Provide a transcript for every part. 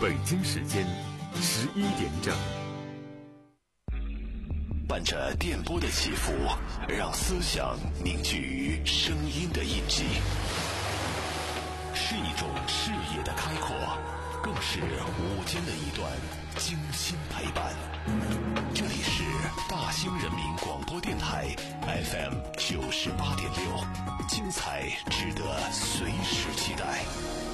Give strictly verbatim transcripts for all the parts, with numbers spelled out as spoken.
北京时间十一点整。 伴着电波的起伏，让思想凝聚于声音的印记，是一种视野的开阔，更是午间的一段精心陪伴。这里是大兴人民广播电台 F M 九十八点六，精彩值得随时期待。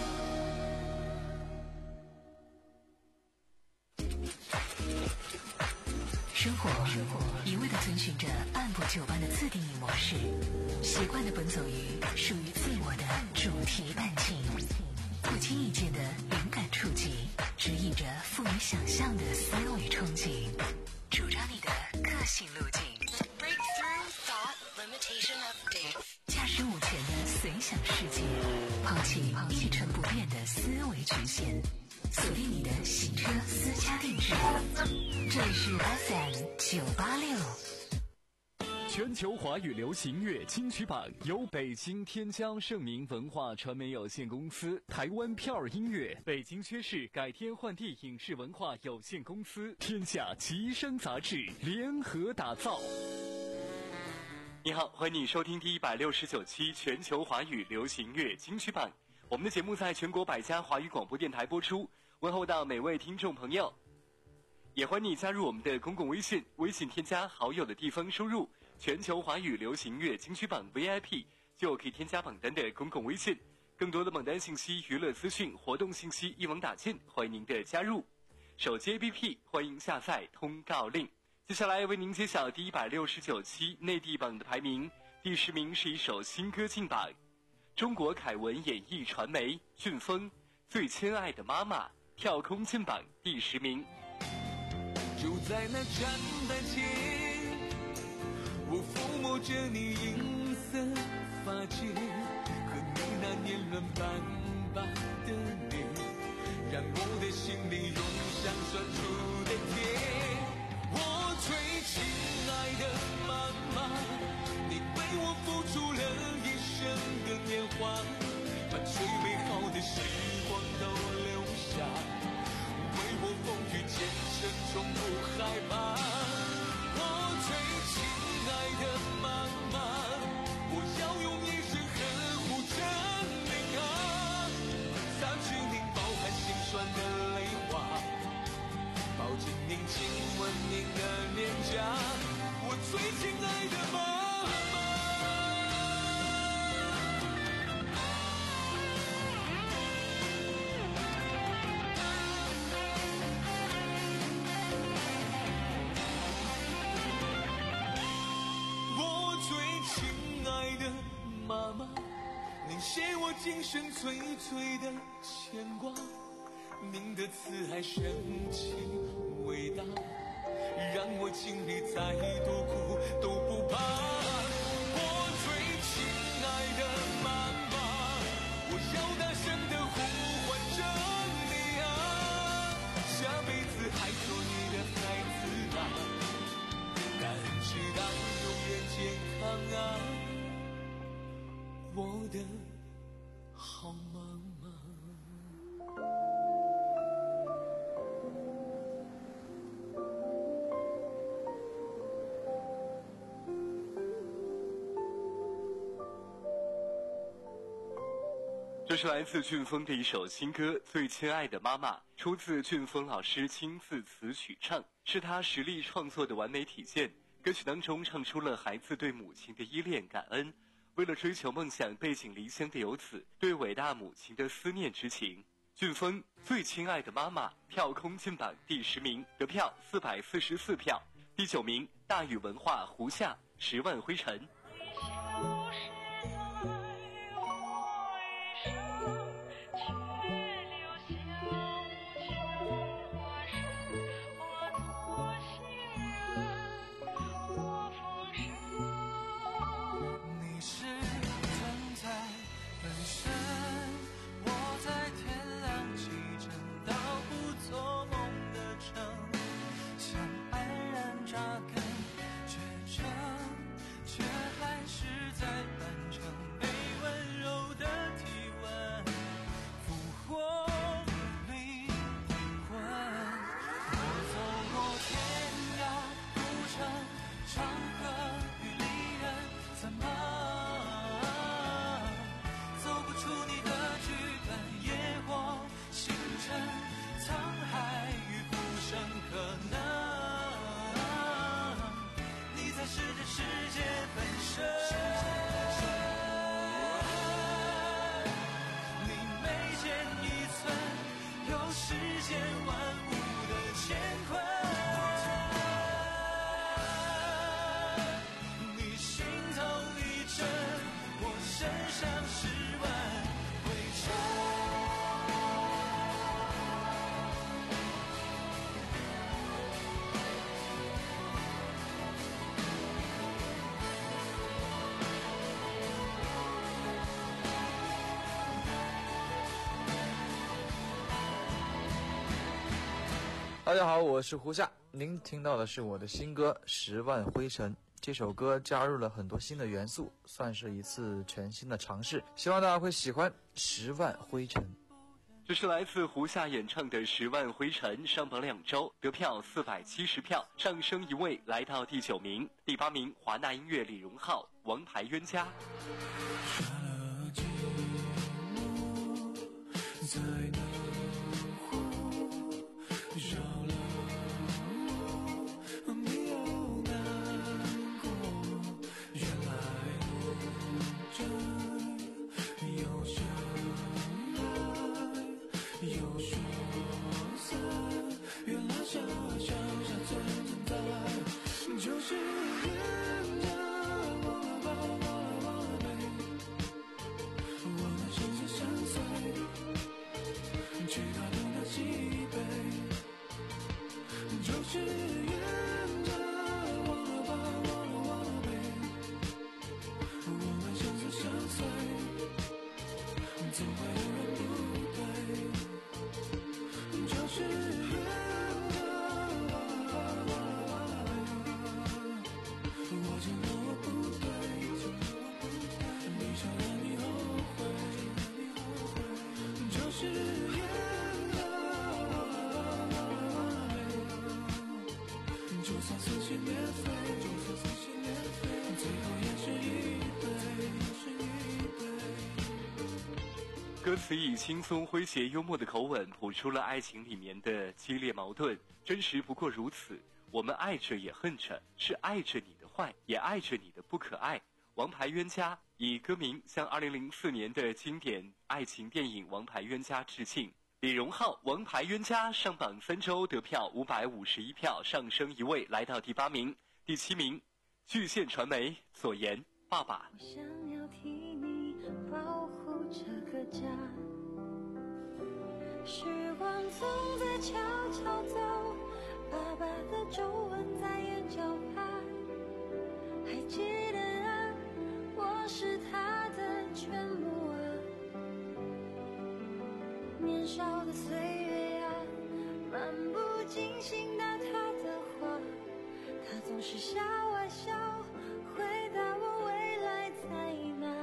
生活一味地遵循着按部就班的自定义模式，习惯地奔走于属于自我的主题伴境，不经意间的灵感触及，指引着富于想象的思维憧憬，主张你的个性路径。Breakthrough Thought Limitation Update， 驾驶午前的随想世界，抛弃一成不变的思维局限，锁定你的行车私家定制。这里是 F M 九八六。 全球华语流行乐金曲榜由北京天江盛明文化传媒有限公司、台湾票儿音乐、北京薛氏改天换地影视文化有限公司、天下吉声杂志联合打造。你好，欢迎你收听第一百六十九期全球华语流行乐金曲榜。我们的节目在全国百家华语广播电台播出，问候到每位听众朋友。也欢迎你加入我们的公共微信，微信添加好友的地方输入全球华语流行乐金曲榜 V I P， 就可以添加榜单的公共微信。更多的榜单信息、娱乐资讯、活动信息一网打尽，欢迎您的加入。手机 A P P 欢迎下载通告令。接下来为您揭晓第一百六十九期内地榜的排名，第十名是一首新歌进榜，中国凯文演艺传媒飓风最亲爱的妈妈跳空进榜第十名。 就在那站台前，我抚摸着你银色发间和你那年轮斑斑的脸，让我的心里涌上酸楚的甜。我最亲爱的妈妈，你为我付出了一生的年华，把最美好的时光都留下，为我风雨兼程从不害怕。我最亲爱的妈妈，我要用一生呵护着您啊，擦去您饱含心酸的泪花，抱紧您亲吻您的脸颊，我最亲爱的妈妈。妈妈，您是我今生最最的牵挂，您的慈爱深情伟大，让我经历再多苦都不怕。我最亲爱的妈妈，我要大声地呼唤着你啊，下辈子还做你的孩子啊，感恩直到永远健康啊，我的好妈妈。 这是来自飓风的一首新歌《最亲爱的妈妈》，出自飓风老师亲自词曲唱，是他实力创作的完美体现。歌曲当中唱出了孩子对母亲的依恋感恩，为了追求梦想背井离乡的游子对伟大母亲的思念之情。飓风最亲爱的妈妈跳空进榜第十名，得票四百四十四票。第九名大宇文化胡夏十万灰尘。 像安然扎根，却间万物的乾坤。你心头一震，我身上十万灰尘。 大家好，我是胡夏，您听到的是我的新歌《十万灰尘》。这首歌加入了很多新的元素，算是一次全新的尝试，希望大家会喜欢《十万灰尘》。 这是来自胡夏演唱的《十万灰尘》，上榜两周，得票四百七十票，上升一位来到第九名。第八名华纳音乐李荣浩《王牌冤家》。 在那绕了没有难过，原来这有相爱有说散，原来傻傻傻存存在就是人家忘了吧忘了忘了呗，我们生死相随，直到等到几杯，就是缘着忘了吧忘了忘了呗，我们生死相随，总会有人不对，就是缘着忘了吧忘了忘了呗，我承认我不对，你承认你后悔，就是缘着忘了吧忘了忘了呗，就算撕心裂肺，就算撕心裂肺，最后也是一对，是一对。 歌词以轻松诙谐幽默的口吻谱出了爱情里面的激烈矛盾，真实不过如此。我们爱着也恨着，是爱着你的坏，也爱着你的不可爱。王牌冤家以歌名向二零零四年的经典爱情电影《王牌冤家》致敬。李荣浩《王牌冤家》上榜三周，得票五百五十一票，上升一位来到第八名。第七名巨献传媒左岩爸爸。 我想要替你保护这个家，时光总在悄悄走，爸爸的皱纹在眼角爬，还记得啊，我是他的全部啊，年少的岁月啊，漫不经心的他的话，他总是笑啊笑，回答我未来在哪。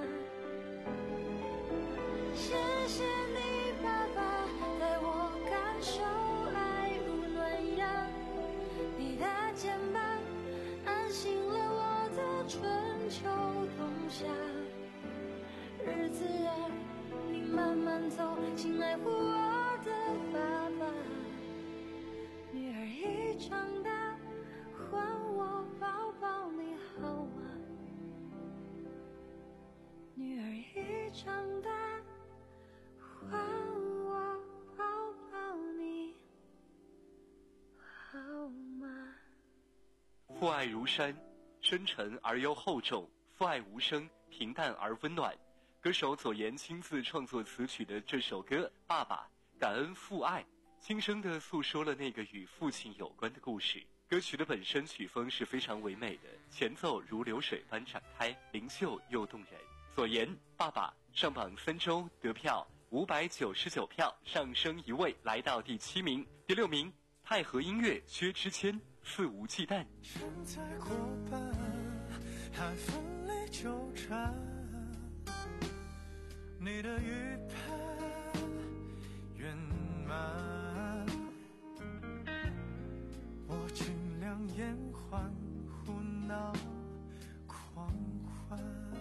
谢谢你爸爸，带我感受爱如暖阳，你的肩膀安心了我的春秋冬夏，日子啊你慢慢走，请爱护我的爸爸，女儿已长大，还我抱抱你好吗？女儿已长大，还我抱抱你好吗？ 父爱如山，深沉而又厚重；父爱无声，平淡而温暖。歌手左岩亲自创作词曲的这首歌《爸爸》，感恩父爱，轻声地诉说了那个与父亲有关的故事。歌曲的本身曲风是非常唯美的，前奏如流水般展开，灵秀又动人。左岩《爸爸》上榜三周，得票五百九十九票，上升一位来到第七名。第六名太和音乐薛之谦肆无忌惮。 现在过半，还奋力纠缠，你的预判圆满，我尽量延缓胡闹狂欢，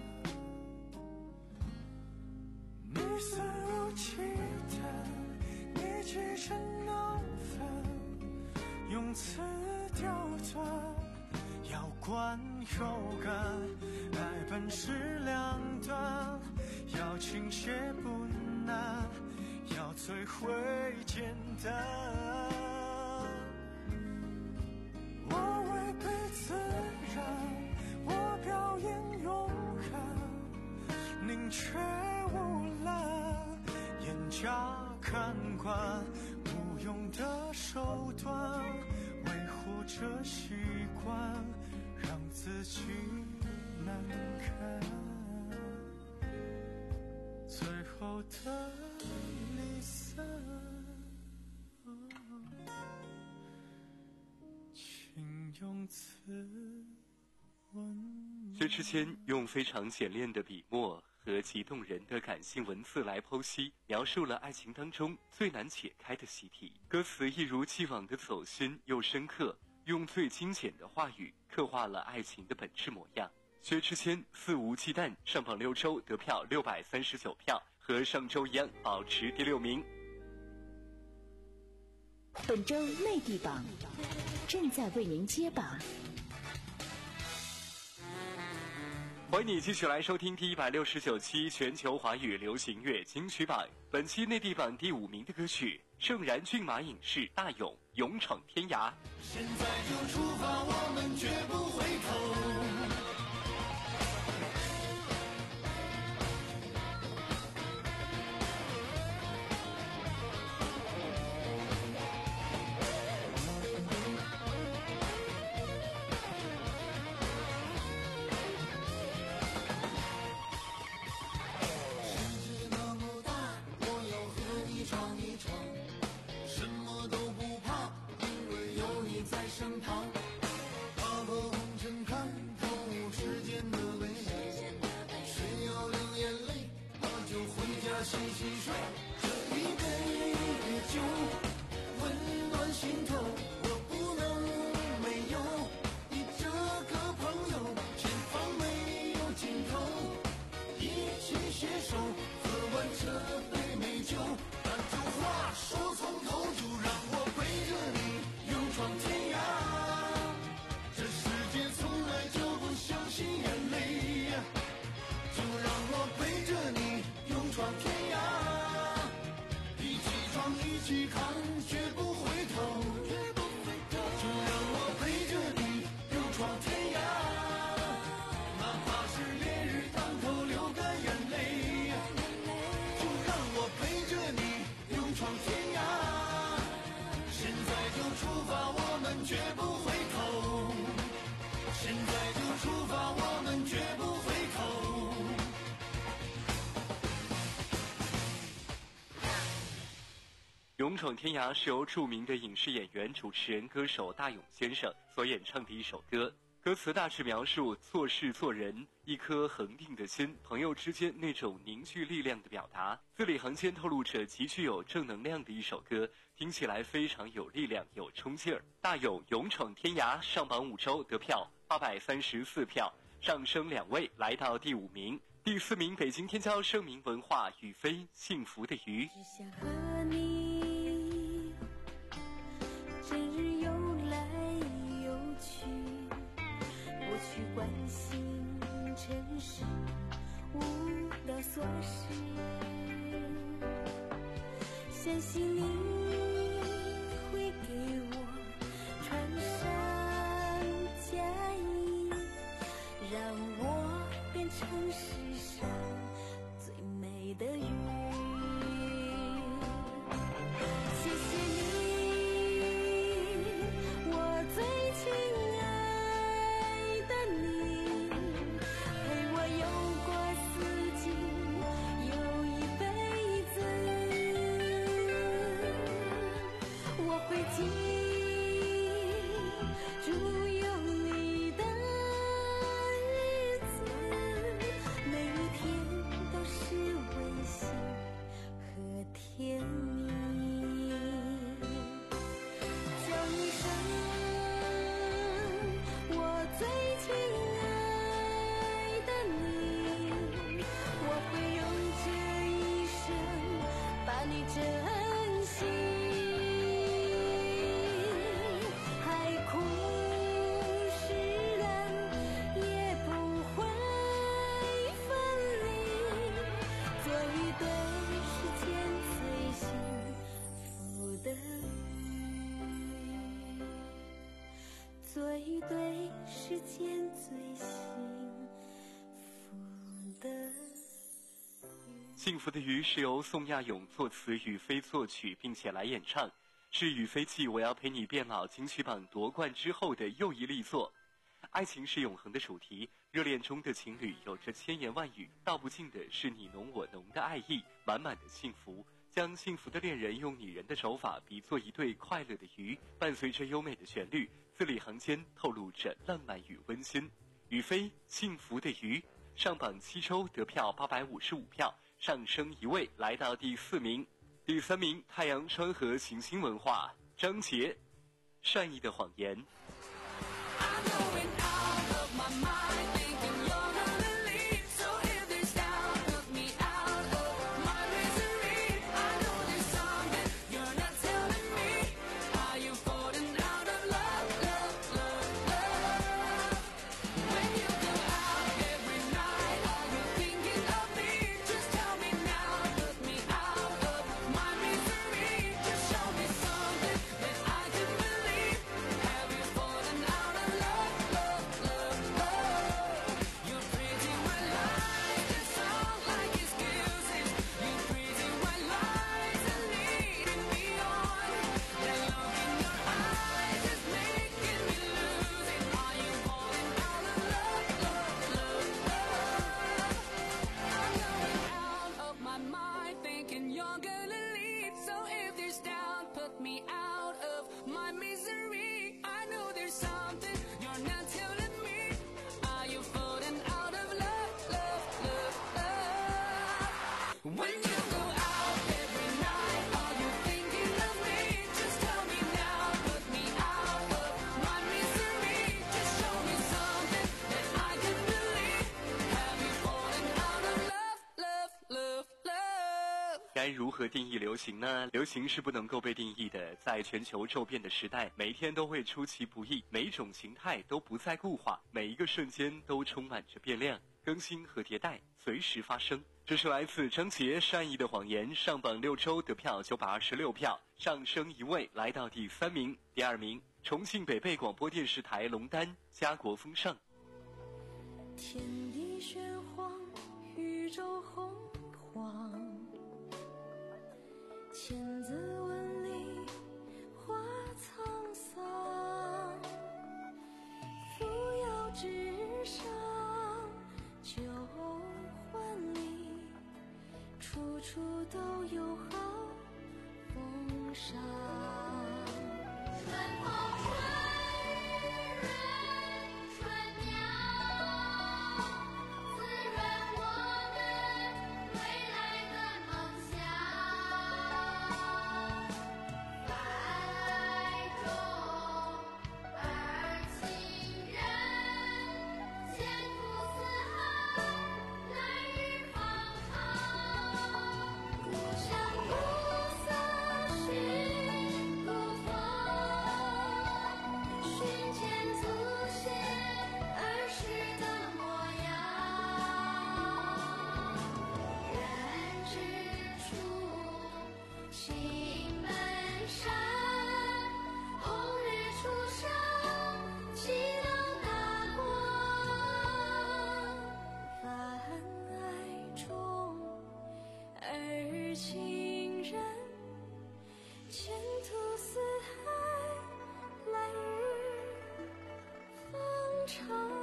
你肆无忌惮，你几成闹翻，用词刁钻，要观有感，爱本是两端，要倾斜不难， 要最会简单。我为彼此让我表演勇敢，宁缺毋滥，严加看管，无用的手段维护着习惯，让自己难堪。最后的离散，请用词文。 薛之谦用非常简练的笔墨和极动人的感性文字来剖析，描述了爱情当中最难解开的习题。歌词一如既往的走心又深刻，用最精简的话语刻画了爱情的本质模样。薛之谦肆无忌惮上榜六周得票六百三十九票，和上周一样保持第六名。 本周内地榜正在为您揭榜。 欢迎你继续来收听第一百六十九期全球华语流行乐金曲榜。本期内地榜第五名的歌曲，盛然骏马影视大勇勇闯天涯。 现在就出发，我们绝不回头。洗洗睡，这一杯酒温暖心头，我不能没有你这个朋友，前方没有尽头，一起携手喝完这杯美酒，把这话说从头，就让我陪着你勇闯天涯，这世界从来就不相信眼泪，就让我陪着你勇闯天涯。一起看，绝不回头，就让我陪着你勇闯天涯，哪怕是烈日当头流干眼泪，就让我陪着你勇闯天涯。现在就出发，我们绝不回头，现在就出发，我们绝不回头。 勇闯天涯是由著名的影视演员、主持人、歌手大勇先生所演唱的一首歌。歌词大致描述做事做人，一颗恒定的心，朋友之间那种凝聚力量的表达，字里行间透露着极具有正能量的一首歌，听起来非常有力量、有冲劲儿。大勇勇闯天涯上榜五周得票八百三十四票，上升两位来到第五名。第四名北京天骄盛名文化雨飞幸福的鱼。 只想和你整日游来游去，不去关心尘世无聊琐事，相信你会给我穿上嫁衣，让我变成世上最美的鱼。谢谢你，我最亲爱的你，陪我游过四季又一辈子，我会记住有你的日子，每一天都是温馨和甜蜜。叫一声我最亲爱的你，我会用这一生把你珍惜。海枯幸福的鱼是由宋亚勇作词，雨飞作曲，并且来演唱，是雨飞继我要陪你变老金曲榜夺冠之后的又一力作。爱情是永恒的主题，热恋中的情侣有着千言万语，道不尽的是你侬我侬的爱意，满满的幸福。将幸福的恋人用拟人的手法比作一对快乐的鱼，伴随着优美的旋律，字里行间透露着浪漫与温馨。雨飞幸福的鱼上榜七周，得票八百五十五票，上升一位来到第四名。第三名，太阳川河行星文化，张杰善意的谎言。该如何定义流行呢？流行是不能够被定义的，在全球骤变的时代，每一天都会出其不意，每一种形态都不再固化，每一个瞬间都充满着变量，更新和迭代随时发生。这是来自张杰善意的谎言，上榜六周，得票九百二十六票，上升一位来到第三名。第二名，重庆北碚广播电视台龙丹家国风尚。 天地玄黄，宇宙洪荒，千字文里花沧桑，扶摇直上九环里，处处都有好风尚。春风春日润春鸟，滋润我们未来的梦想。泛爱中而情人，前途似海，来日方长。故乡暮色寻故风，寻见祖先儿时的模样。人之初，性本善，红日初升，启动大光。泛爱中而情人，前途似海，来日方长。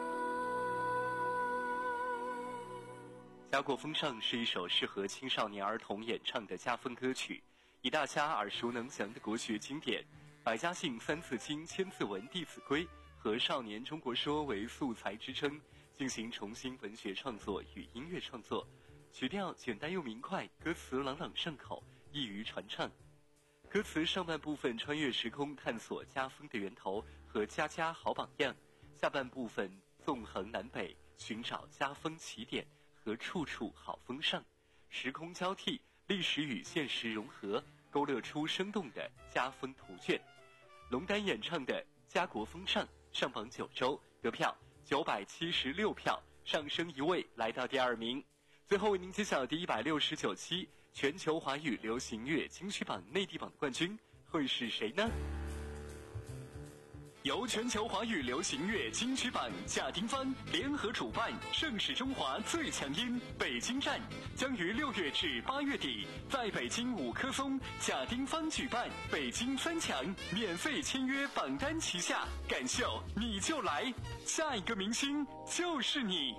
家国风尚是一首适合青少年儿童演唱的家风歌曲，以大家耳熟能详的国学经典百家姓、三字经、千字文、弟子规和少年中国说为素材支撑，进行重新文学创作与音乐创作，曲调简单又明快，歌词朗朗上口，易于传唱。歌词上半部分穿越时空，探索家风的源头和家家好榜样，下半部分纵横南北，寻找家风起点和处处好风尚，时空交替，历史与现实融合，勾勒出生动的家风图卷。龙丹演唱的《家国风尚》上榜九周，得票九百七十六票，上升一位来到第二名。最后为您揭晓第一百六十九期全球华语流行乐金曲榜内地榜的冠军会是谁呢？ 由全球华语流行乐金曲榜、贾丁芳联合主办，盛世中华最强音北京站将于六月至八月底在北京五棵松贾丁芳举办北京三强免费签约榜单旗下，感秀你就来，下一个明星就是你。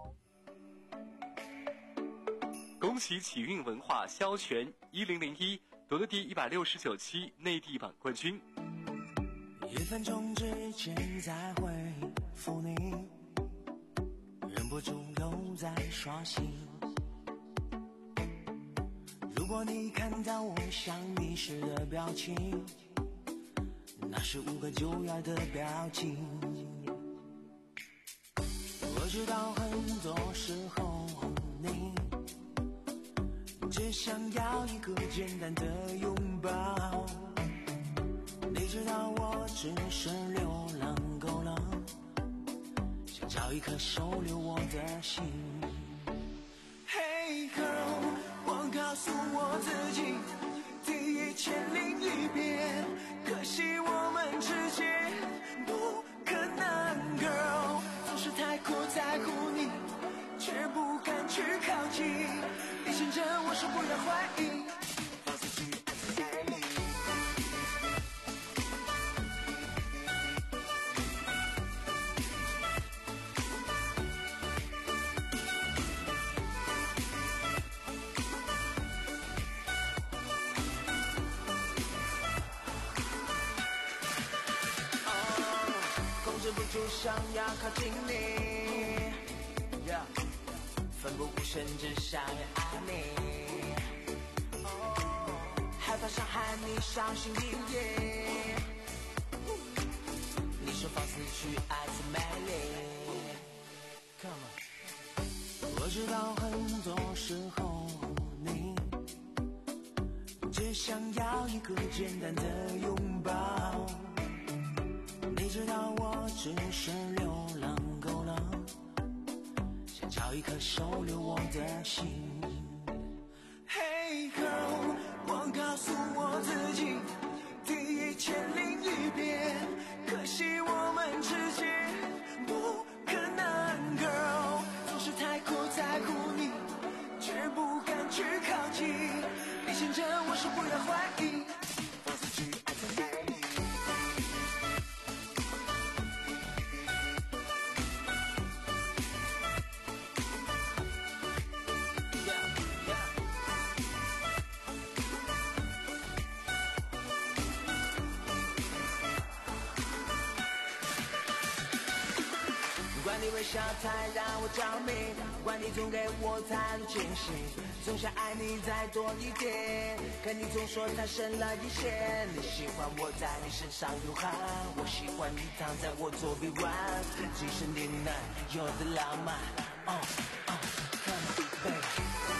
恭喜启运文化萧全一零零一夺得第一百六十九期内地榜冠军。 一分钟之前才回复你，忍不住又在刷新。如果你看到我想你时的表情，那是五个九月的表情。我知道很多时候你只想要一个简单的拥抱，你知道我只是流浪够了，想找一颗收留我的心。 Hey girl， 我告诉我自己第一千零一遍，可惜我们之间不可能 girl， 总是太过在乎你，却不敢去靠近，提醒着我说不要怀疑，放肆去爱你。控制不住想要靠近你， yeah， 奋不顾身只想要爱你， oh， 害怕伤害你伤心一夜，你说放肆去爱才美丽 ，Come on， 我知道很多时候你只想要一个简单的拥抱。 你知道我只是流浪够了，想找一颗收留我的心。Hey girl， 我告诉我自己第一千零一遍，可惜我们之间不可能 girl， 总是太过在乎你，却不敢去靠近，提醒着我说不要怀疑，放肆去爱才美丽。 管你微笑太让我着迷，管你总给我太多惊喜，总想爱你再多一点，可你总说太深了一些。你喜欢我在你身上流汗，我喜欢你躺在我左臂弯，即使你那有的浪漫。Oh, oh, come on, baby.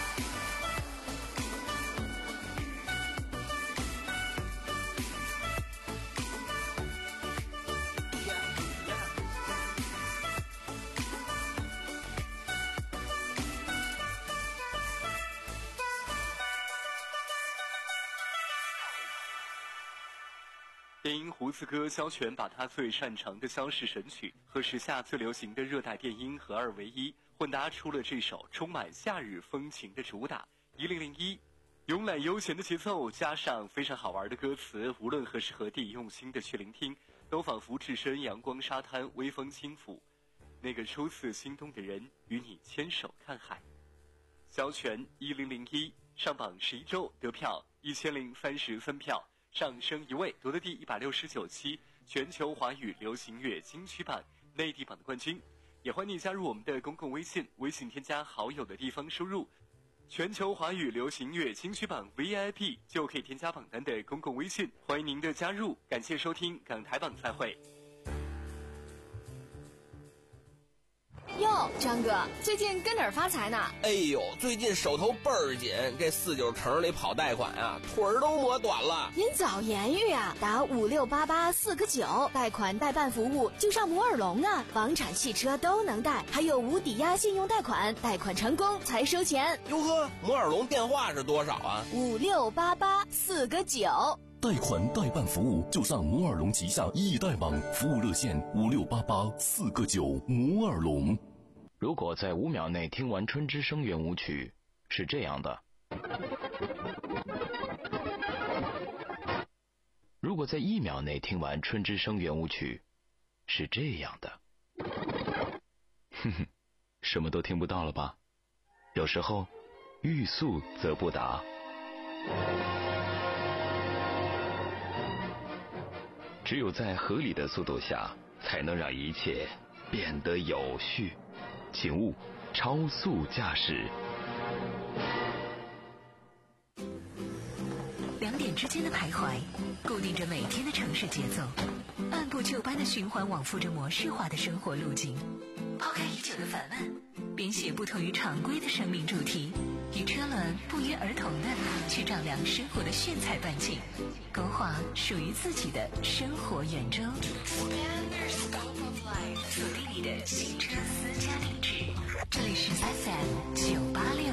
电音胡子哥萧全把他最擅长的萧氏神曲和时下最流行的热带电音合二为一，混搭出了这首充满夏日风情的主打一零零一。慵懒悠闲的节奏加上非常好玩的歌词，无论何时何地用心的去聆听，都仿佛置身阳光沙滩，微风轻抚。那个初次心动的人，与你牵手看海。萧全一零零一上榜十一周，得票一千零三十三票。 上升一位，夺得第一百六十九期全球华语流行乐金曲榜内地榜的冠军。也欢迎你加入我们的公共微信，微信添加好友的地方输入全球华语流行乐金曲榜 V I P 就可以添加榜单的公共微信。欢迎您的加入，感谢收听港台榜，再会。 哟，张哥，最近跟哪儿发财呢？ 哎呦，最近手头倍儿紧，这四九城里跑贷款啊，腿儿都磨短了。 您早言语啊，打五六八八四个九，贷款代办服务就上摩尔龙啊，房产、汽车都能贷，还有无抵押信用贷款，贷款成功才收钱。 哟呵，摩尔龙电话是多少啊？ 五六八八四个九。 贷款代办服务就上摩尔龙旗下易贷网，服务热线五六八八四个九。摩尔龙。 如果在五秒内听完《春之声》圆舞曲，是这样的；如果在一秒内听完《春之声》圆舞曲，是这样的。哼哼，什么都听不到了吧？有时候，欲速则不达。只有在合理的速度下，才能让一切变得有序。请勿超速驾驶。 两点之间的徘徊，固定着每天的城市节奏，按部就班的循环往复着模式化的生活路径。抛开已久的烦闷，编写不同于常规的生命主题，与车轮不约而同的去丈量生活的炫彩半径，勾画属于自己的生活圆周。锁定你的新车私家定制，这里是 F M 九八六。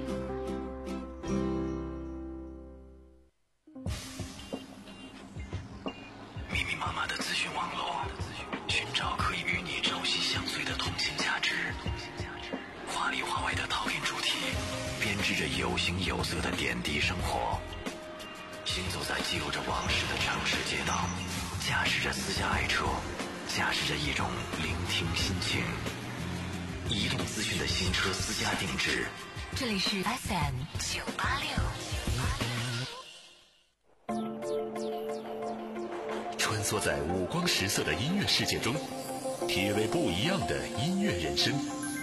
密密麻麻的资讯网络，寻找可以与你朝夕相随的通信价值。华里华外的套印主题，编织着有形有色的点滴生活。行走在记录着往事的城市街道，驾驶着私家爱车，驾驶着一种聆听心情。移动资讯的新车私家定制， 这里是 F M 九八六。 穿梭在五光十色的音乐世界中，体味不一样的音乐人生。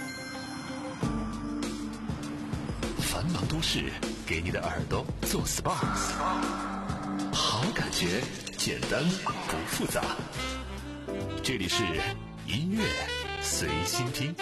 繁忙都市，给你的耳朵做 S P A， 好感觉，简单不复杂。这里是音乐随心听。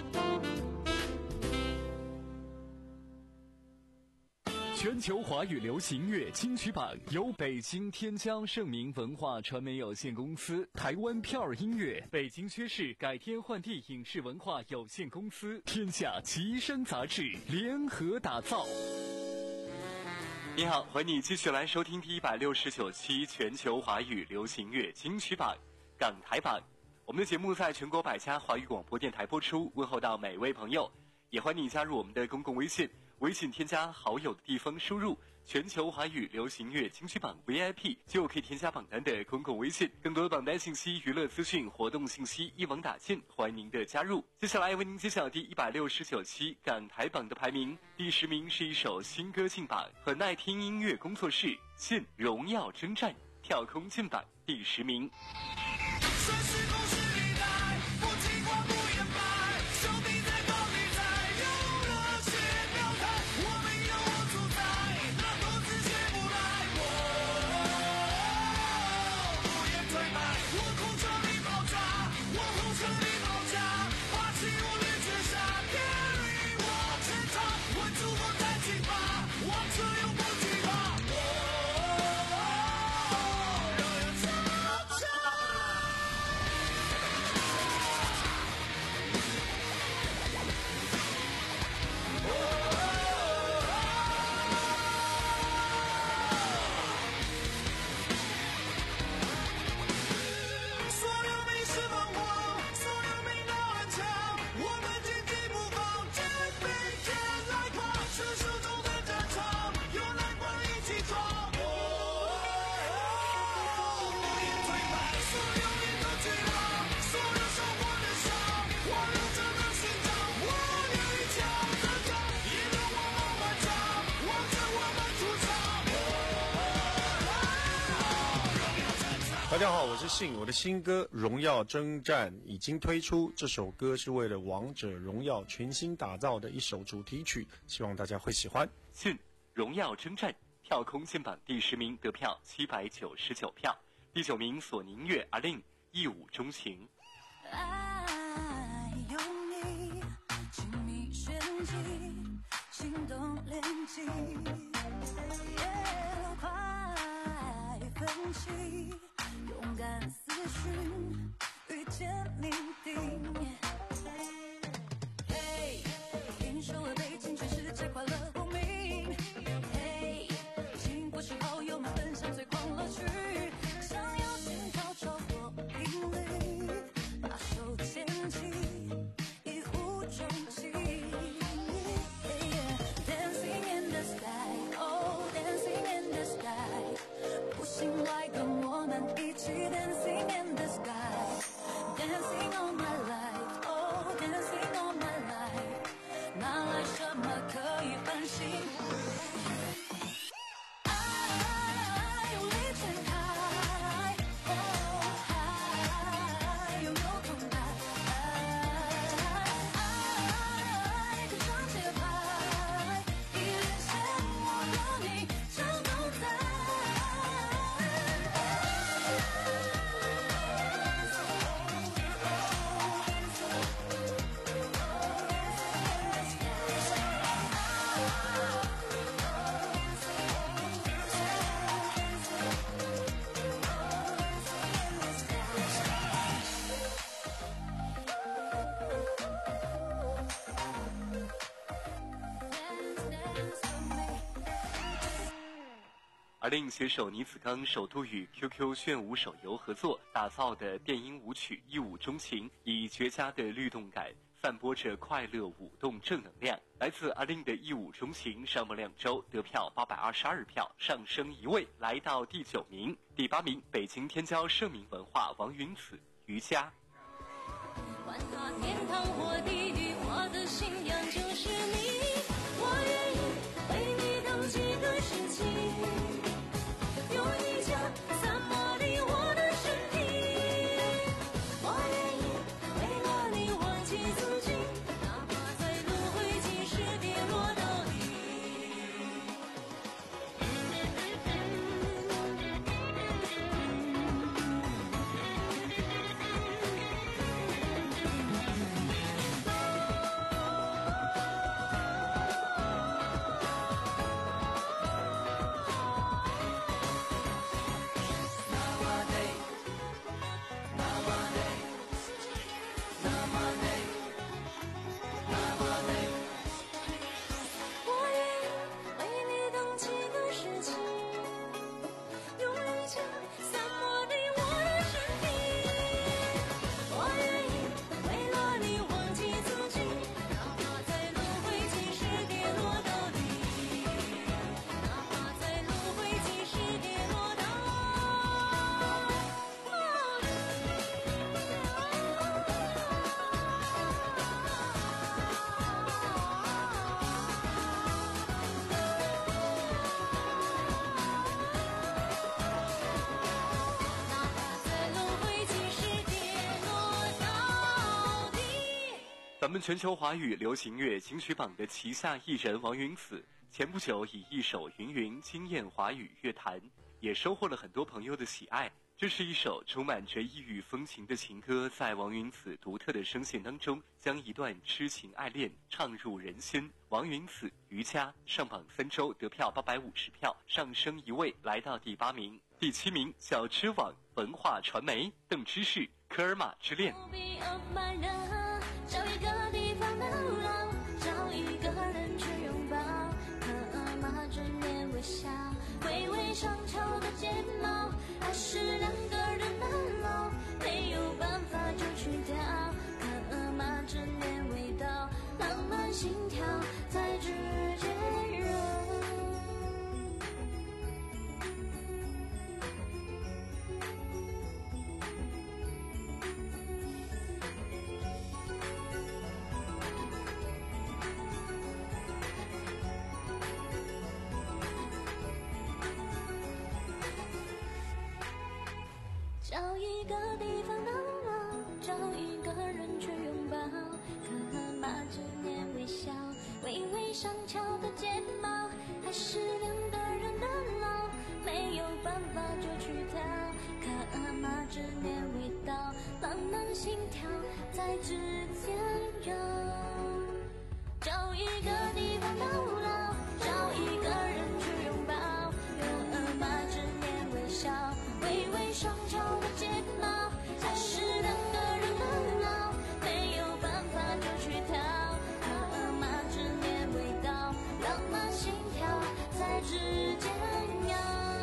全球华语流行乐金曲榜由北京天江盛明文化传媒有限公司、台湾票儿音乐、北京薛氏改天换地影视文化有限公司、天下奇声杂志联合打造。你好，欢迎你继续来收听第一百六十九期全球华语流行乐金曲榜港台榜。我们的节目在全国百家华语广播电台播出，问候到每位朋友，也欢迎你加入我们的公共微信。微信添加好友的地方输入全球华语流行乐金曲榜 V I P 就可以添加榜单的公共微信，更多的榜单信息、娱乐资讯、活动信息一网打尽，欢迎您的加入。接下来为您揭晓第一百六十九期港台榜的排名，第十名是一首新歌进榜，和耐听音乐工作室信荣耀征战跳空进榜第十名。 大家好，我是信，我的新歌《荣耀征战》已经推出。这首歌是为了《王者荣耀》全新打造的一首主题曲，希望大家会喜欢。 信《荣耀征战》跳空进榜第十名，得票七百九十九票。第九名索尼音乐阿令《一舞钟情》。 爱有你，亲密旋即，心动连击，快奋起。勇敢思绪，遇见命定。嘿，听说了北京全世界快乐公民。嘿，请过去好友们分享最狂热。 而另携手倪子刚首度与 Q Q 炫舞手游合作打造的电音舞曲《一舞钟情》，以绝佳的律动感散播着快乐舞动正能量。来自阿令的《一舞钟情》上播两周，得票八百二十二票，上升一位，来到第九名。第八名，北京天骄盛名文化王云子《瑜伽》。 管他天堂或地狱，我的信仰就是你，我愿意为你当几个世纪，用瑜伽散磨砺我的身体，我愿意为了你忘记自己，哪怕在轮回几时跌落到底。 咱们全球华语流行乐金曲榜的旗下艺人王云子，前不久以一首《云云》惊艳华语乐坛，也收获了很多朋友的喜爱。这是一首充满着异域风情的情歌，在王云子独特的声线当中，将一段痴情爱恋唱入人心。王云子《瑜伽》上榜三周，得票八百五十票，上升一位，来到第八名。第七名，小知网文化传媒邓芝士《科尔玛之恋》。 找一个地方流浪，找一个人去拥抱，和马正面微笑，微微上翘的睫毛，还是两个人的老，没有办法就去掉，和马正面味道，浪漫心跳在指尖揉。找一个地方到老，找一个人去拥抱，和马正面微笑，微微上翘的睫毛，还是两个人的老，没有办法就去逃，和马正面味道，浪漫心跳在指尖揉。找一个地方到老，找一个人去拥抱，和马正面微笑，微微上翘的睫毛，还是两个人的老，没有办法就去逃，和马正面味道，浪漫心跳在指尖摇。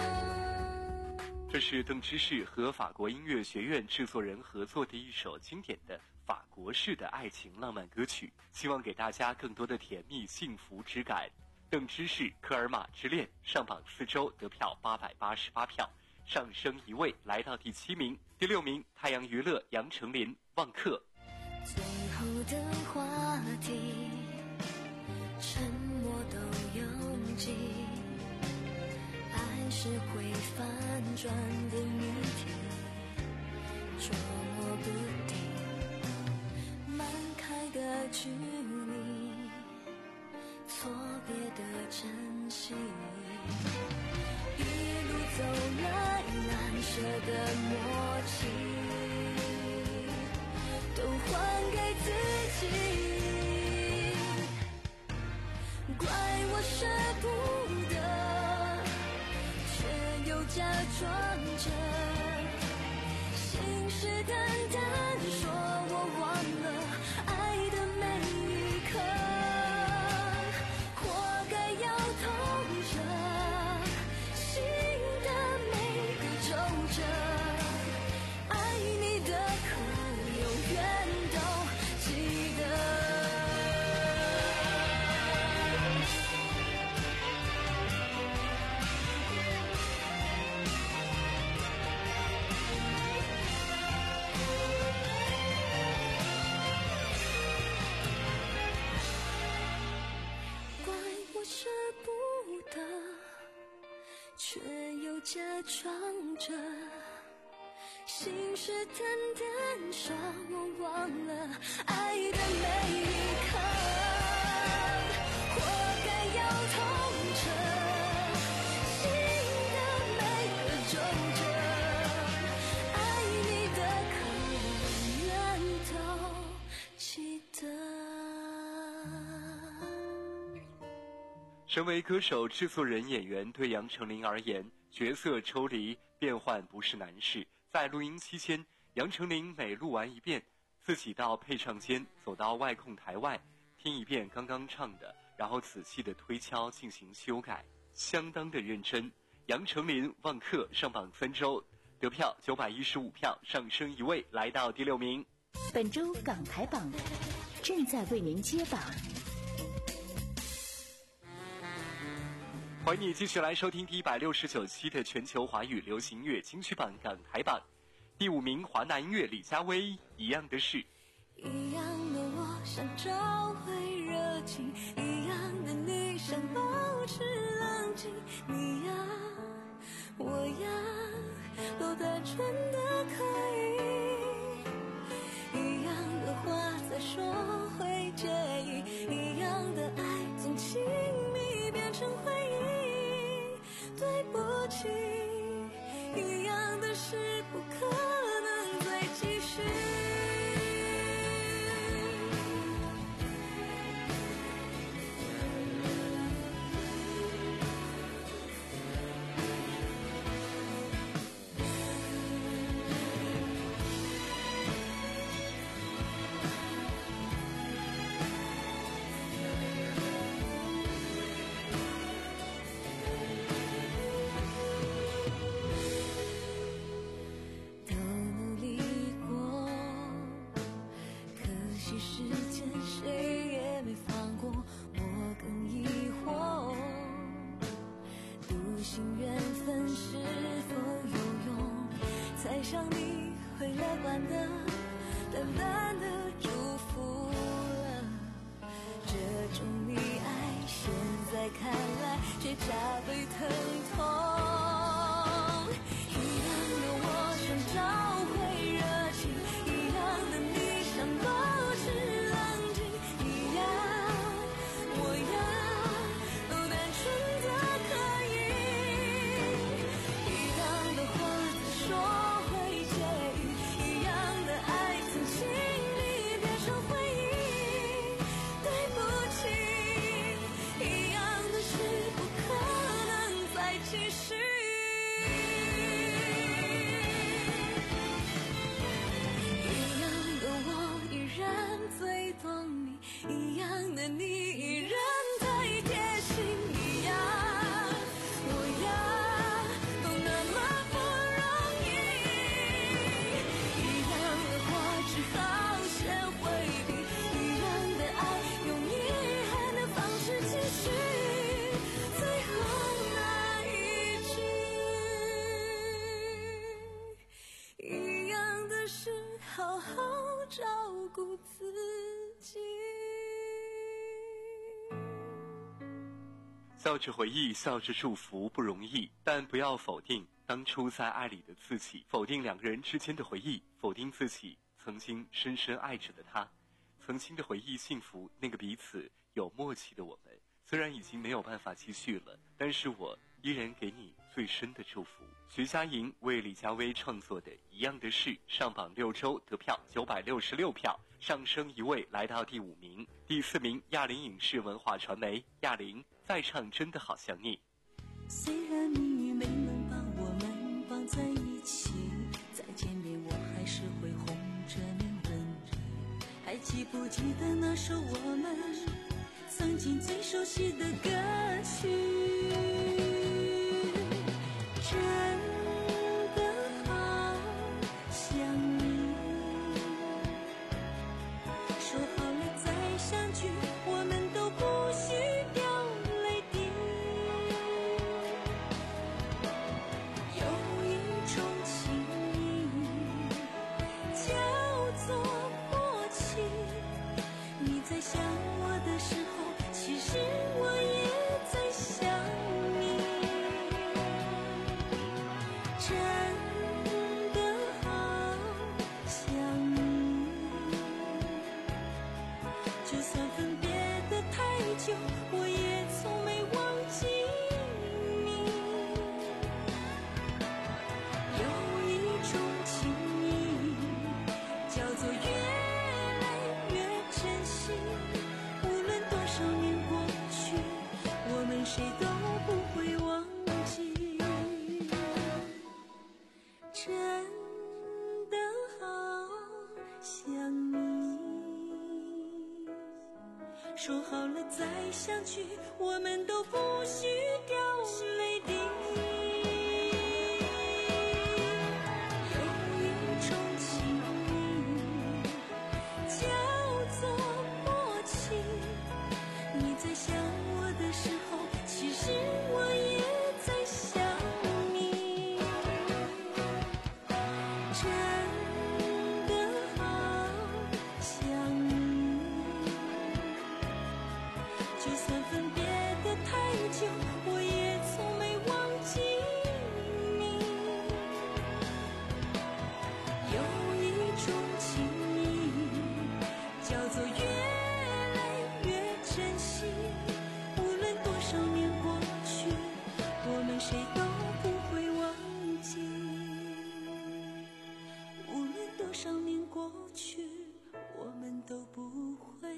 这是邓芝士和法国音乐学院制作人合作的一首经典的法国式的爱情浪漫歌曲，希望给大家更多的甜蜜幸福之感。邓芝士《科尔玛之恋》上榜四周，得票八百八十八票，上升一位，来到第七名。第六名，太阳娱乐杨丞琳《忘客》。 最后的话题，沉默都拥挤，爱是会反转的谜题，捉摸不定，漫开的距离，错别的珍惜，一路走来难舍的默契，都还给自己，怪我舍不得，却又假装着，信誓旦旦说我忘了爱的每一刻，活该要痛着，心装着，信誓旦旦说我忘了爱的每一刻，活该要痛彻心的每个皱褶，爱你的可远都记得。 身为歌手、制作人、演员，对杨丞琳而言，角色抽离变换不是难事。在录音期间，杨丞琳每录完一遍，自己到配唱间走到外控台外，听一遍刚刚唱的，然后仔细的推敲进行修改，相当的认真。杨丞琳《忘客》上榜三周，得票九百一十五票，上升一位，来到第六名。 本周港台榜正在为您揭榜。 欢迎你继续来收听第一百六十九期的全球华语流行乐金曲榜港台榜，第五名华纳音乐李佳薇《一样的事》。 一样的我想找回热情，一样的你想保持冷静，你呀我呀都单纯的可以，一样的话再说会介意，一样的爱从亲密变成回忆，对不起，一样的事不可能再继续。想你回来晚的淡淡的祝福了，这种溺爱现在看来却加倍疼痛，一样的我想找回热情，一样的你想保持冷静，一样我呀都单纯的可以，一样的话再说笑着回忆，笑着祝福不容易，但不要否定当初在爱里的自己，否定两个人之间的回忆，否定自己曾经深深爱着的他，曾经的回忆幸福，那个彼此有默契的我们，虽然已经没有办法继续了，但是我依然给你最深的祝福。徐佳莹为李佳薇创作的《一样的事》上榜六周，得票九百六十六票，上升一位，来到第五名。第四名，亚林影视文化传媒，亚林再唱真的好想你。 虽然命运没能把我们绑在一起，再见面我还是会红着脸问你，还记不记得那首我们曾经最熟悉的歌曲？真的好想你，说好了再相聚，我们都不需掉泪滴。有一种情谊叫做默契，你在想我的时候，其实我也在想你。 想你。说好了再相聚，我们都不许掉泪滴。有一种情谊叫做默契，你在想我的时候，其实我也在想你。真的好想你，就算分别的太久，我也从没忘记你。有一种情谊叫做越来越珍惜，无论多少年过去，我们谁都不会忘记。无论多少年过去，我们都不会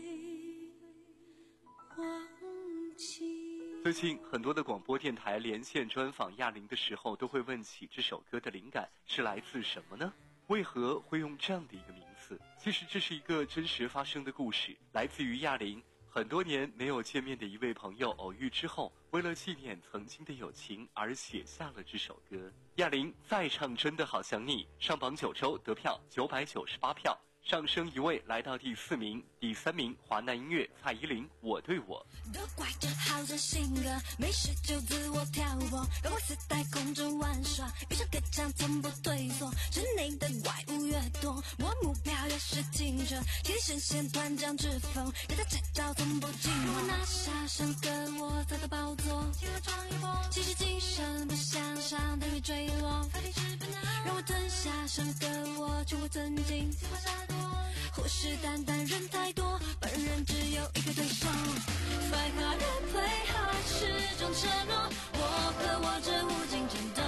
忘记。 最近很多的广播电台连线专访亚玲的时候，都会问起这首歌的灵感是来自什么呢？为何会用这样的一个名字？其实这是一个真实发生的故事，来自于亚玲很多年没有见面的一位朋友偶遇之后，为了纪念曾经的友情而写下了这首歌。亚玲再唱真的好想你，上榜九周得票九百九十八票，上升一位来到第四名。第三名华南音乐蔡依林我对我。 都怪这好胜性格，没事就自我挑拨，高光自带空中玩耍，遇上个强从不退缩，室内的怪物越多，我目标越是清澈，天天神仙团长之风，让他这招从不进入。我拿下上个我在的宝座，替我闯一波，其实今生不想上等于坠落，让我吞下上个我，求我尊敬，虎视眈眈人太多，本人只有一个对手。Fight hard and play hard 是种承诺，我和我这无尽战斗，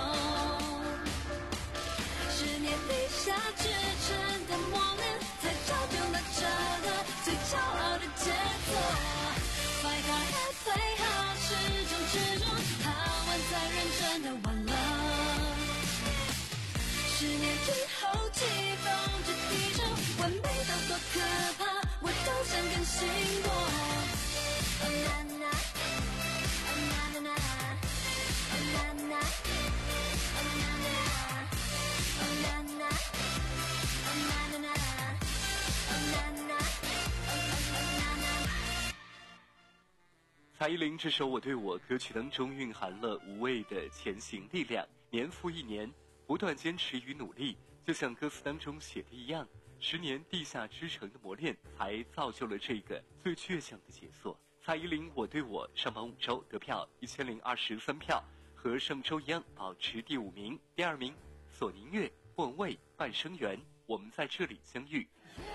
十年立下至诚的磨练，才造就了这个最骄傲的杰作。Fight hard and play hard 是种执着，好玩才认真的玩了。十年之后棋逢这敌手，完美到多可怕，我都想更新过。Oh na na, oh na na na, oh na na, oh na na, oh na na, oh na na, oh na na, oh na na。 蔡依林这首我对我歌曲当中蕴含了无畏的前行力量，年复一年不断坚持与努力，就像歌词当中写的一样，十年地下之城的磨练，才造就了这个最倔强的杰作。蔡依林我对我上榜五周得票一千零二十三票，和上周一样保持第五名。第二名索尼音乐莫文蔚半生缘，我们在这里相遇。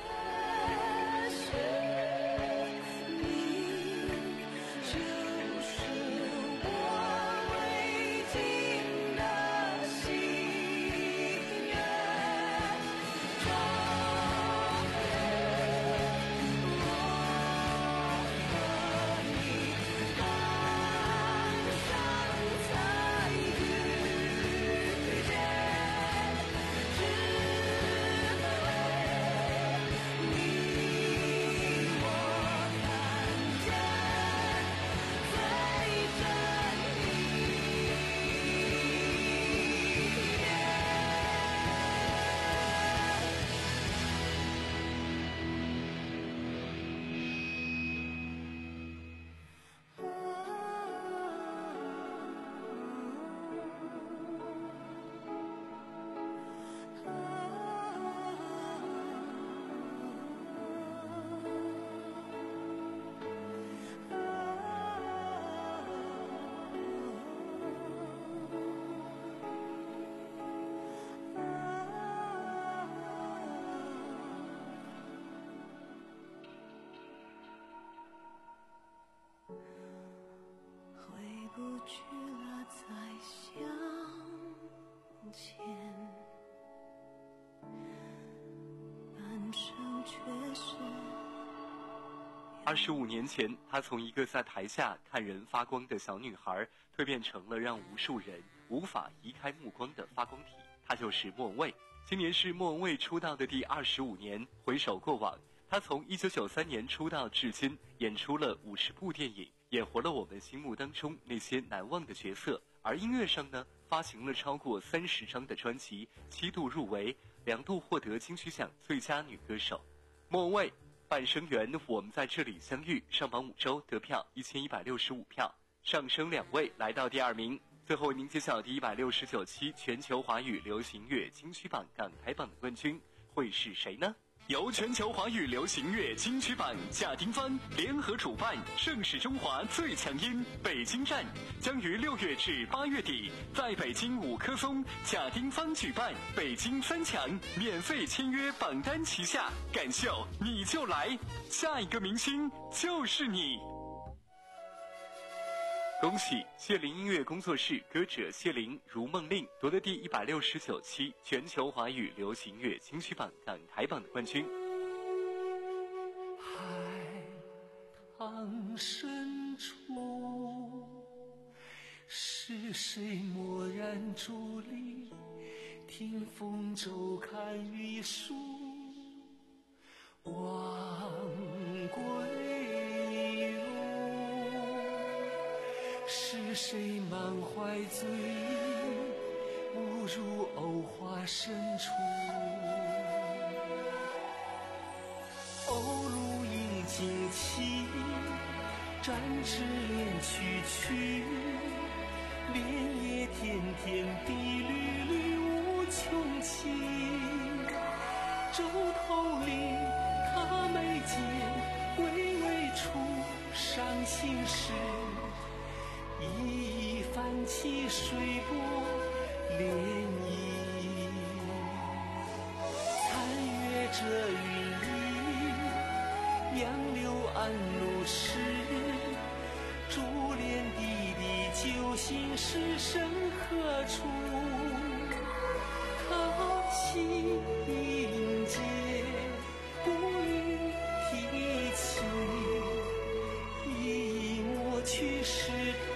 二十五年前，她从一个在台下看人发光的小女孩，蜕变成了让无数人无法移开目光的发光体。她就是莫文蔚。 今年是莫文蔚出道的第二十五年，回首过往，她从一九九三年出道至今，演出了五十部电影，演活了我们心目当中那些难忘的角色。而音乐上呢，发行了超过三十张的专辑，七度入围，两度获得金曲奖最佳女歌手。莫文蔚《半生缘》，我们在这里相遇，上榜五周，得票一千一百六十五票，上升两位，来到第二名。最后为您揭晓第一百六十九期全球华语流行乐金曲榜港台榜的冠军会是谁呢？由全球华语流行乐金曲榜贾丁芳联合主办，盛世中华最强音北京站将于六月至八月底在北京五棵松贾丁芳举办北京三强免费签约榜单旗下，感秀你就来，下一个明星就是你。恭喜谢玲音乐工作室歌者谢玲《如梦令》夺得第一百六十九期全球华语流行乐金曲榜港台榜的冠军。 海棠深处，是谁蓦然伫立？听风骤看雨疏，望归路。是谁满怀醉意，误入藕花深处？鸥鹭引惊起，展翅连曲曲，莲叶天天碧缕缕无穷情。洲头里他眉间微微出伤心事，一泛起水波涟漪，残月这云翳，杨柳暗露湿，珠帘滴滴旧心事身何处？他心结不语提起，一抹去时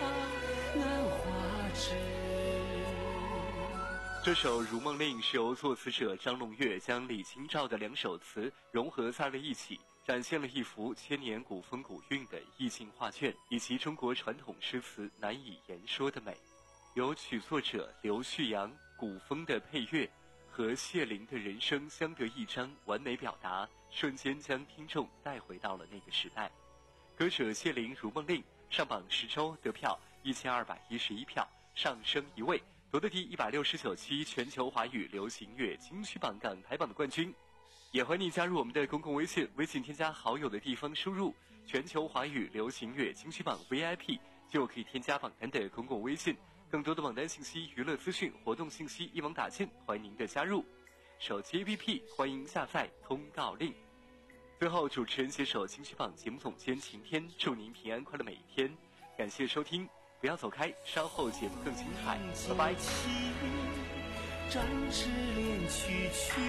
这首《如梦令》是由作词者张龙岳将李清照的两首词融合在了一起，展现了一幅千年古风古韵的意境画卷，以及中国传统诗词难以言说的美。由曲作者刘旭阳古风的配乐和谢玲的人声相得益彰，完美表达，瞬间将听众带回到了那个时代。歌者谢玲《如梦令》上榜十周，得票一千二百一十一票，上升一位，夺得第一百六十九期全球华语流行乐金曲榜港台榜的冠军。也欢迎你加入我们的公共微信，微信添加好友的地方输入全球华语流行乐金曲榜 V I P 就可以添加榜单的公共微信，更多的榜单信息、娱乐资讯、活动信息一网打尽，欢迎您的加入。手机 A P P 欢迎下载通告令。最后，主持人携手金曲榜节目总监晴天，祝您平安快乐每一天。感谢收听，不要走开，稍后节目更精彩，拜拜。 展翅连曲曲，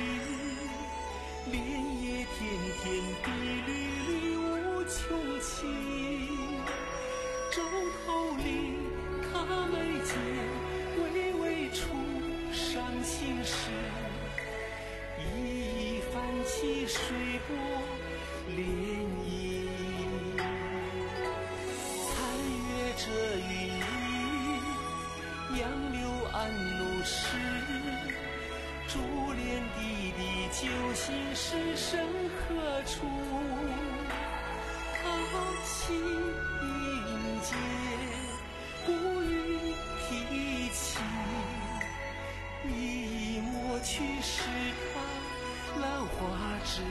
莲叶天天碧缕缕无穷情。洲头里他眉间微微出伤心事，一泛起水波涟漪。残月这云翳，杨柳暗露湿，珠帘滴滴旧心事身何处？他心结不语提起，一抹去时他兰花枝。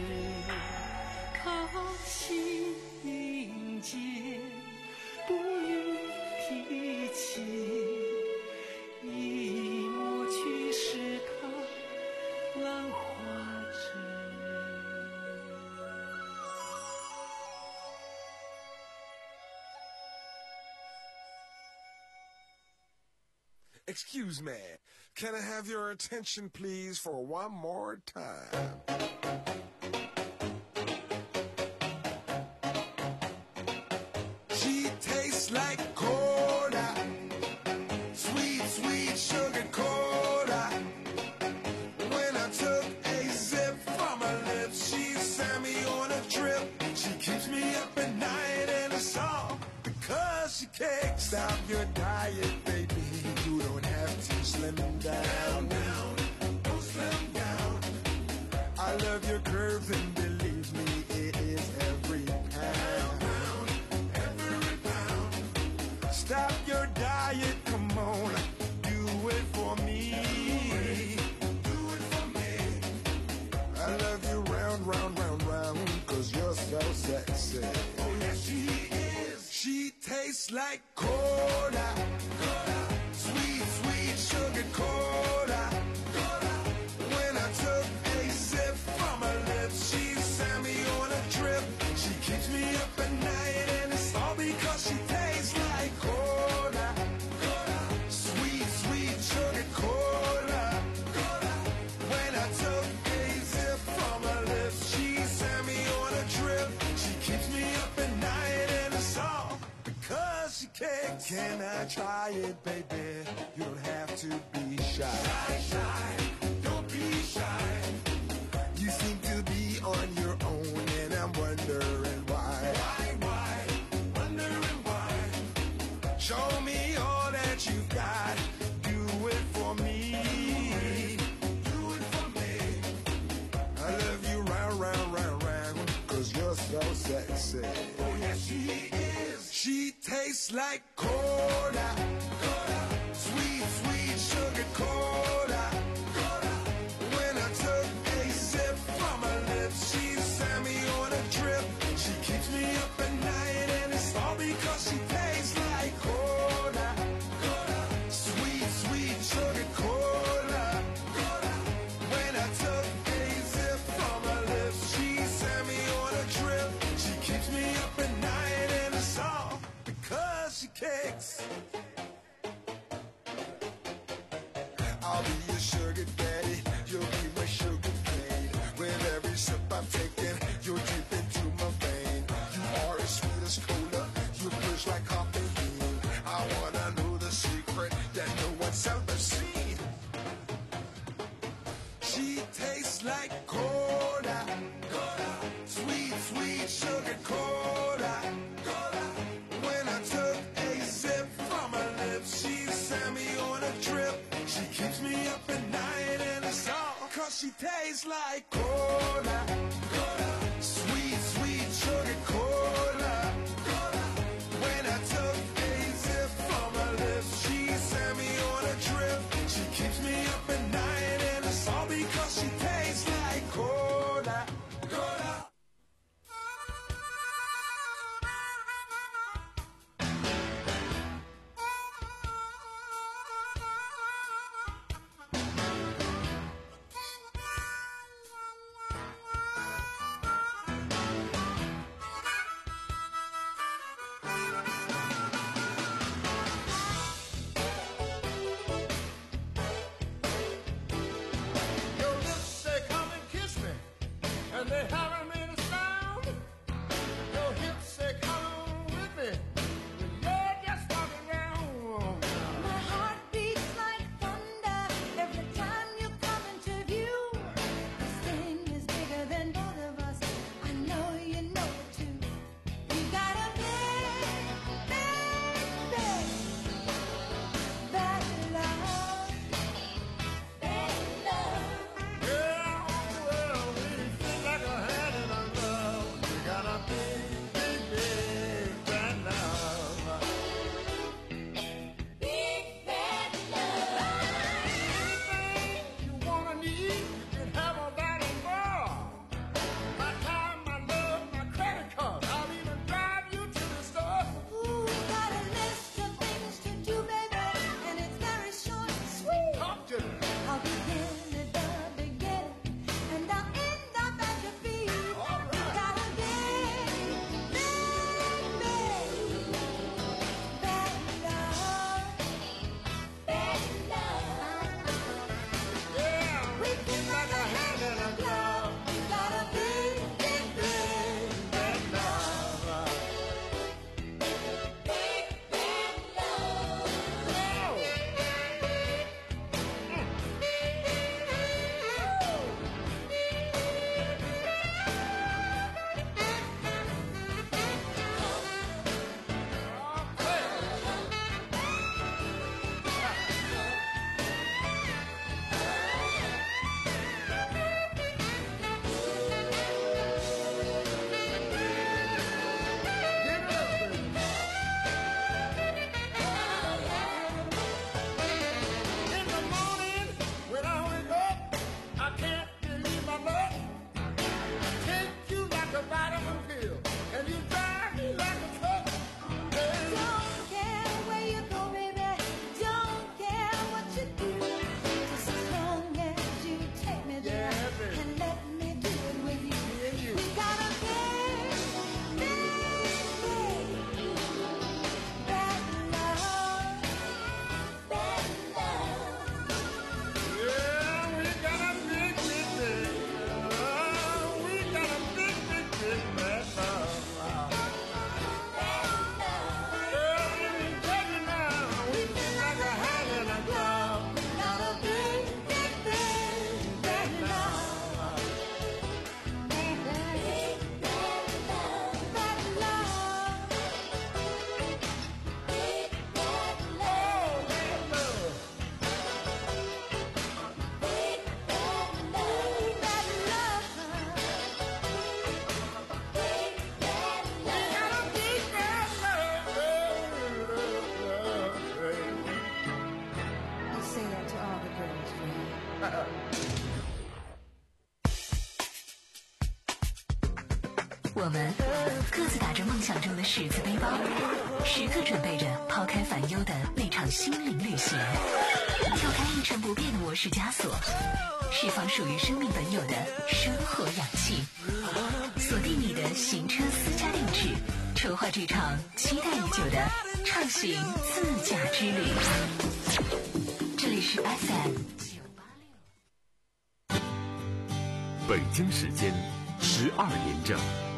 他心结不语提起，一抹去时他兰花枝。 Excuse me, can I have your attention please for one more time? She tastes like cola, sweet, sweet sugar cola. When cake. Stop your diet, baby. You don't have to slim down. Down, down, don't slim down. I love your curves and believe me, it is every pound. Pound, every pound. Stop your diet, come on, do it for me. Do it for me. I love you round, round, round, round, cause you're so sexy. Oh yes, she is. She tastes like cola. Cola. Sweet, sweet sugar cola. Cola. When I took a sip from her lips, she sent me on a trip. She keeps me up at night, and it's all because she tastes like cola. Cola. Sweet, sweet sugar cola. Cola. When I took a sip from her lips, she sent me on a trip. She keeps me up at night, and it's all because she kicks. Can I try it, baby? You don't have to be shy. Shy, shy, don't be shy. You seem to be on your own, and I'm wondering why. Why, why, wondering why. Show me all that you've got. Do it for me. Do it for me. I love you round, round, round, round, cause you're so sexy. Oh yes, she is. She tastes like cola. Cola. Sweet, sweet sugar cola. Cola. When I took a sip from her lips, she sent me on a trip. She keeps me up at night, and it's all because she tastes like cola. Cola. Sweet, sweet sugar cola. Cola. When I took a sip from her lips, she sent me on a trip. She keeps me up at night, and it's all because she kicks. I'll be your sugar daddy, you'll be my sugar cane. With every sip I'm taking, you'll drip into my vein. You are as sweet as cola, you push like caffeine. I wanna know the secret that no one's ever seen. She tastes like cola, cola. Sweet, sweet sugar cola, cola. When I took a sip from her lips, she sent me on a trip. She keeps me up at night, and it's all cause she tastes like cola. Cola. Sweet, sweet sugar cola. Cola. When I took a sip from her lips, she sent me on a trip. She keeps me up at night, and it's all because she tastes like cola. Cola. 我们各自打着梦想中的十字背包，时刻准备着抛开烦忧的那场心灵旅行，跳开一成不变的模式枷锁，释放属于生命本有的生活氧气，锁定你的行车私家定制，筹划这场期待已久的畅行自驾之旅。这里是 F M 九八六， 北京时间十二点整。